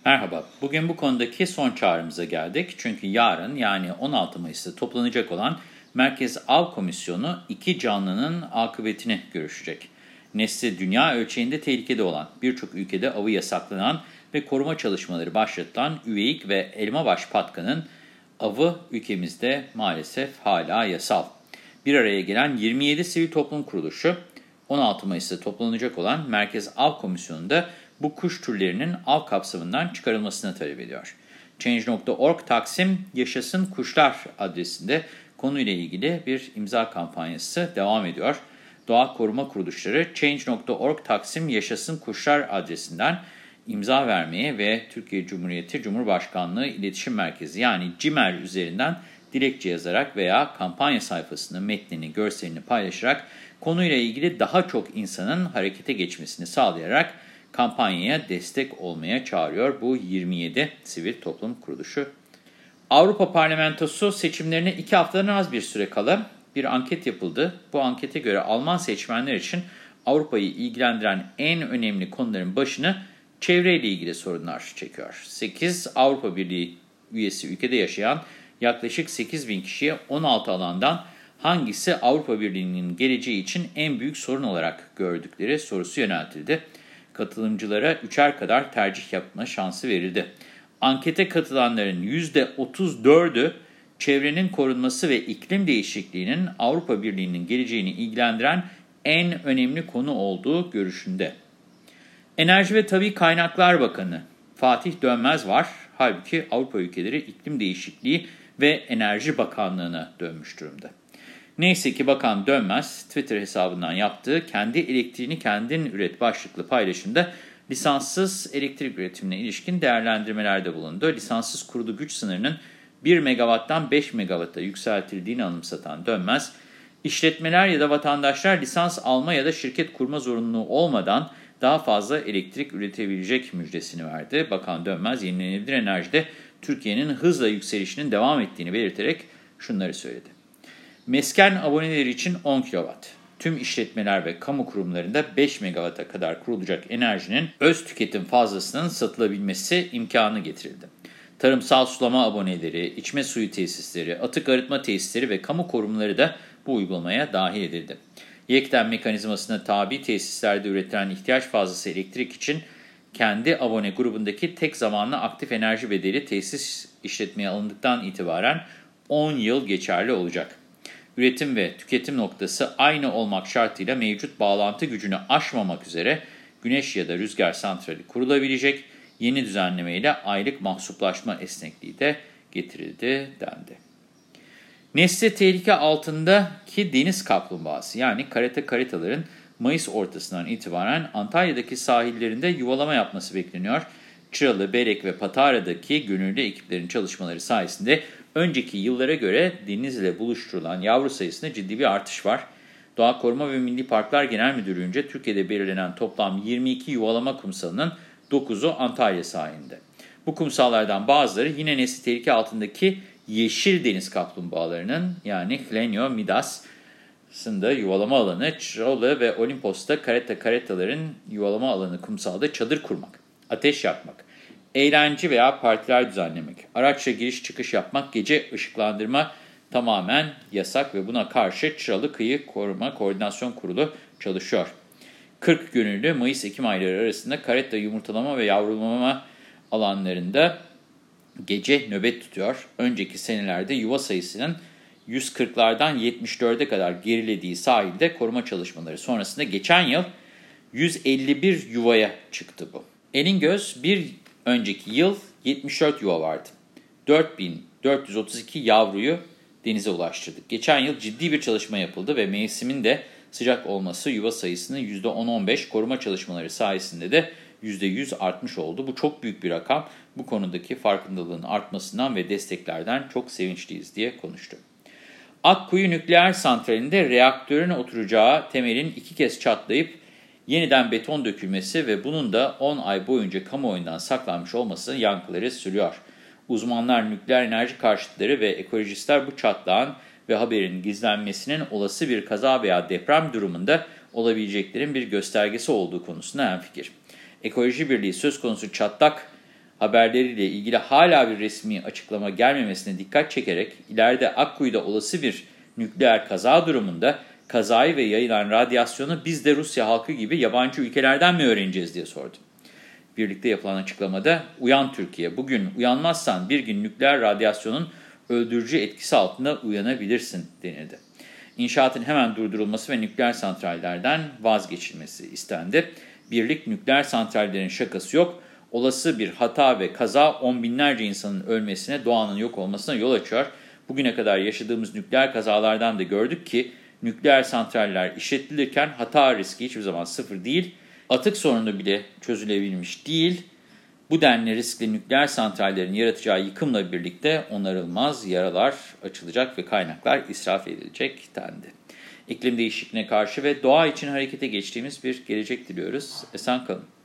Merhaba, bugün bu konudaki son çağrımıza geldik. Çünkü yarın yani 16 Mayıs'ta toplanacak olan Merkez Av Komisyonu iki canlının akıbetini görüşecek. Nesli dünya ölçeğinde tehlikede olan, birçok ülkede avı yasaklanan ve koruma çalışmaları başlatılan üveyik ve elmabaş patkanın avı ülkemizde maalesef hala yasal. Bir araya gelen 27 sivil toplum kuruluşu 16 Mayıs'ta toplanacak olan Merkez Av Komisyonu'nda bu kuş türlerinin av kapsamından çıkarılmasını talep ediyor. Change.org Taksim Yaşasın Kuşlar adresinde konuyla ilgili bir imza kampanyası devam ediyor. Doğa koruma kuruluşları Change.org Taksim Yaşasın Kuşlar adresinden imza vermeye ve Türkiye Cumhuriyeti Cumhurbaşkanlığı İletişim Merkezi yani CİMER üzerinden dilekçe yazarak veya kampanya sayfasının metnini, görselini paylaşarak konuyla ilgili daha çok insanın harekete geçmesini sağlayarak kampanyaya destek olmaya çağırıyor bu 27 sivil toplum kuruluşu. Avrupa Parlamentosu seçimlerine 2 haftadan az bir süre kala bir anket yapıldı. Bu ankete göre Alman seçmenler için Avrupa'yı ilgilendiren en önemli konuların başını çevreyle ilgili sorunlar çekiyor. 8 Avrupa Birliği üyesi ülkede yaşayan yaklaşık 8.000 kişiye 16 alandan hangisi Avrupa Birliği'nin geleceği için en büyük sorun olarak gördükleri sorusu yöneltildi. Katılımcılara 3'er kadar tercih yapma şansı verildi. Ankete katılanların %34'ü çevrenin korunması ve iklim değişikliğinin Avrupa Birliği'nin geleceğini ilgilendiren en önemli konu olduğu görüşünde. Enerji ve Tabii Kaynaklar Bakanı Fatih Dönmez var. Halbuki Avrupa ülkeleri iklim değişikliği ve Enerji Bakanlığı'na dönmüş durumda. Neyse ki Bakan Dönmez Twitter hesabından yaptığı kendi elektriğini kendin üret başlıklı paylaşımda lisanssız elektrik üretimine ilişkin değerlendirmelerde bulundu. Lisanssız kurulu güç sınırının 1 megawatttan 5 megawatta yükseltildiğini anımsatan Dönmez, işletmeler ya da vatandaşlar lisans alma ya da şirket kurma zorunluluğu olmadan daha fazla elektrik üretebilecek müjdesini verdi. Bakan Dönmez, yenilenebilir enerjide Türkiye'nin hızla yükselişinin devam ettiğini belirterek şunları söyledi. Mesken aboneleri için 10 kW. Tüm işletmeler ve kamu kurumlarında 5 MW'a kadar kurulacak enerjinin öz tüketim fazlasının satılabilmesi imkanı getirildi. Tarımsal sulama aboneleri, içme suyu tesisleri, atık arıtma tesisleri ve kamu kurumları da bu uygulamaya dahil edildi. Yekten mekanizmasına tabi tesislerde üretilen ihtiyaç fazlası elektrik için kendi abone grubundaki tek zamanlı aktif enerji bedeli tesis işletmeye alındıktan itibaren 10 yıl geçerli olacak. Üretim ve tüketim noktası aynı olmak şartıyla mevcut bağlantı gücünü aşmamak üzere güneş ya da rüzgar santrali kurulabilecek. Yeni düzenlemeyle aylık mahsuplaşma esnekliği de getirildi dendi. Nesli tehlike altındaki deniz kaplumbağası yani karate karataların Mayıs ortasından itibaren Antalya'daki sahillerinde yuvalama yapması bekleniyor. Çıralı, Berek ve Patara'daki gönüllü ekiplerin çalışmaları sayesinde önceki yıllara göre denizle buluşturulan yavru sayısında ciddi bir artış var. Doğa Koruma ve Milli Parklar Genel Müdürlüğü'nce Türkiye'de belirlenen toplam 22 yuvalama kumsalının 9'u Antalya sahilinde. Bu kumsallardan bazıları yine nesli tehlike altındaki yeşil deniz kaplumbağalarının yani Hlenio midas'ında yuvalama alanı, Çıralı ve Olimpos'ta karataların yuvalama alanı kumsalda çadır kurmak, ateş yakmak, eğlence veya partiler düzenlemek, araçla giriş çıkış yapmak, gece ışıklandırma tamamen yasak ve buna karşı Çıralı Kıyı Koruma Koordinasyon Kurulu çalışıyor. 40 gönüllü Mayıs-Ekim ayları arasında karetta yumurtalama ve yavrulama alanlarında gece nöbet tutuyor. Önceki senelerde yuva sayısının 140'lardan 74'e kadar gerilediği sahilde koruma çalışmaları sonrasında geçen yıl 151 yuvaya çıktı bu. Elin göz bir önceki yıl 74 yuva vardı. 4.432 yavruyu denize ulaştırdık. Geçen yıl ciddi bir çalışma yapıldı ve mevsimin de sıcak olması yuva sayısının %10-15 koruma çalışmaları sayesinde de %100 artmış oldu. Bu çok büyük bir rakam. Bu konudaki farkındalığın artmasından ve desteklerden çok sevinçliyiz diye konuştu. Akkuyu Nükleer Santrali'nde reaktörün oturacağı temelin 2 kez çatlayıp yeniden beton dökülmesi ve bunun da 10 ay boyunca kamuoyundan saklanmış olmasının yankıları sürüyor. Uzmanlar, nükleer enerji karşıtları ve ekolojistler bu çatlağın ve haberin gizlenmesinin olası bir kaza veya deprem durumunda olabileceklerin bir göstergesi olduğu konusunda hemfikir. Ekoloji Birliği söz konusu çatlak haberleriyle ilgili hala bir resmi açıklama gelmemesine dikkat çekerek ileride Akkuyu'da olası bir nükleer kaza durumunda kazayı ve yayılan radyasyonu biz de Rusya halkı gibi yabancı ülkelerden mi öğreneceğiz diye sordu. Birlikte yapılan açıklamada "Uyan Türkiye, bugün uyanmazsan bir gün nükleer radyasyonun öldürücü etkisi altında uyanabilirsin" denildi. İnşaatın hemen durdurulması ve nükleer santrallerden vazgeçilmesi istendi. Birlik, nükleer santrallerin şakası yok, olası bir hata ve kaza on binlerce insanın ölmesine, doğanın yok olmasına yol açıyor. Bugüne kadar yaşadığımız nükleer kazalardan da gördük ki nükleer santraller işletilirken hata riski hiçbir zaman sıfır değil. Atık sorunu bile çözülebilmiş değil. Bu denli riskli nükleer santrallerin yaratacağı yıkımla birlikte onarılmaz yaralar açılacak ve kaynaklar israf edilecek dendi. İklim değişikliğine karşı ve doğa için harekete geçtiğimiz bir gelecek diliyoruz. Esen kalın.